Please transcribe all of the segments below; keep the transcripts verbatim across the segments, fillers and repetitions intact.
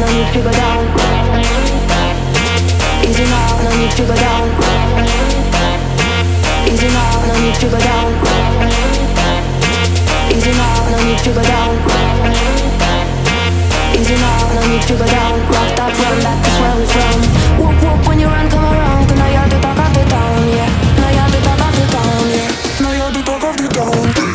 need to go down. Easy now, no need to go down. Easy now, no need to go down. Easy now, no need to go down. Easy now, no need to go down. Rock that, run that, that's where we're from. Whoop whoop when you run, come around. Cause now you're the talk of the town, yeah. Now you're the talk of the town, yeah. Now you're the talk of the town.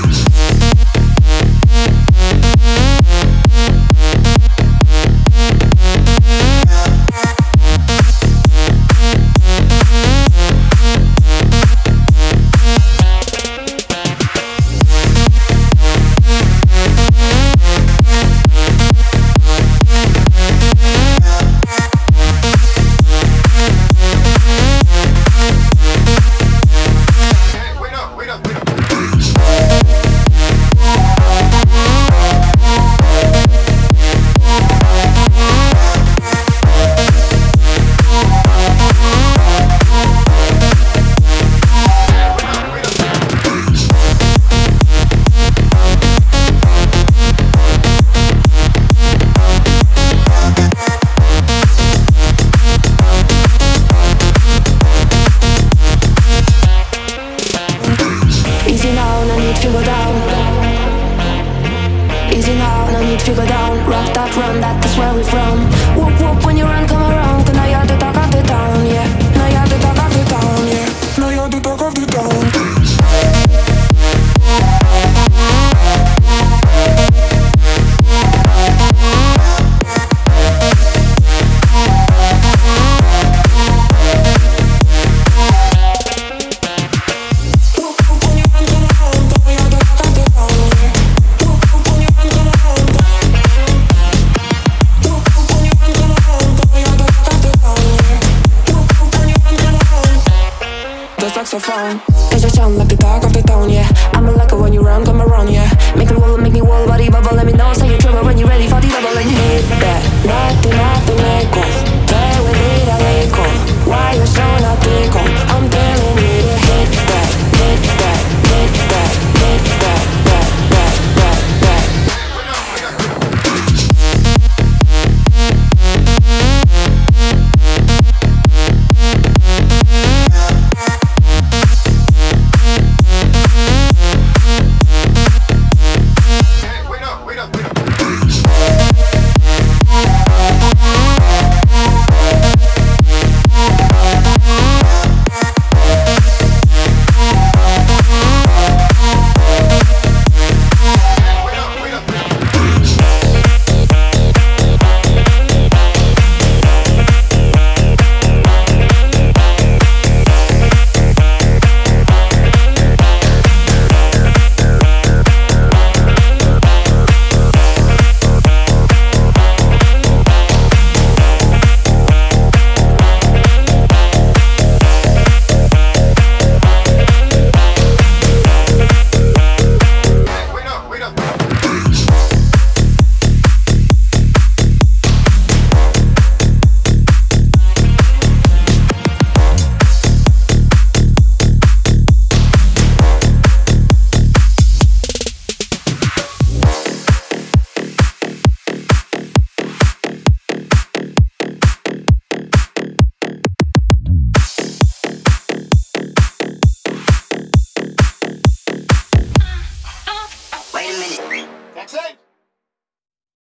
Saxophone, cause you sound like the talk of the town, yeah. I'ma like it when you run, come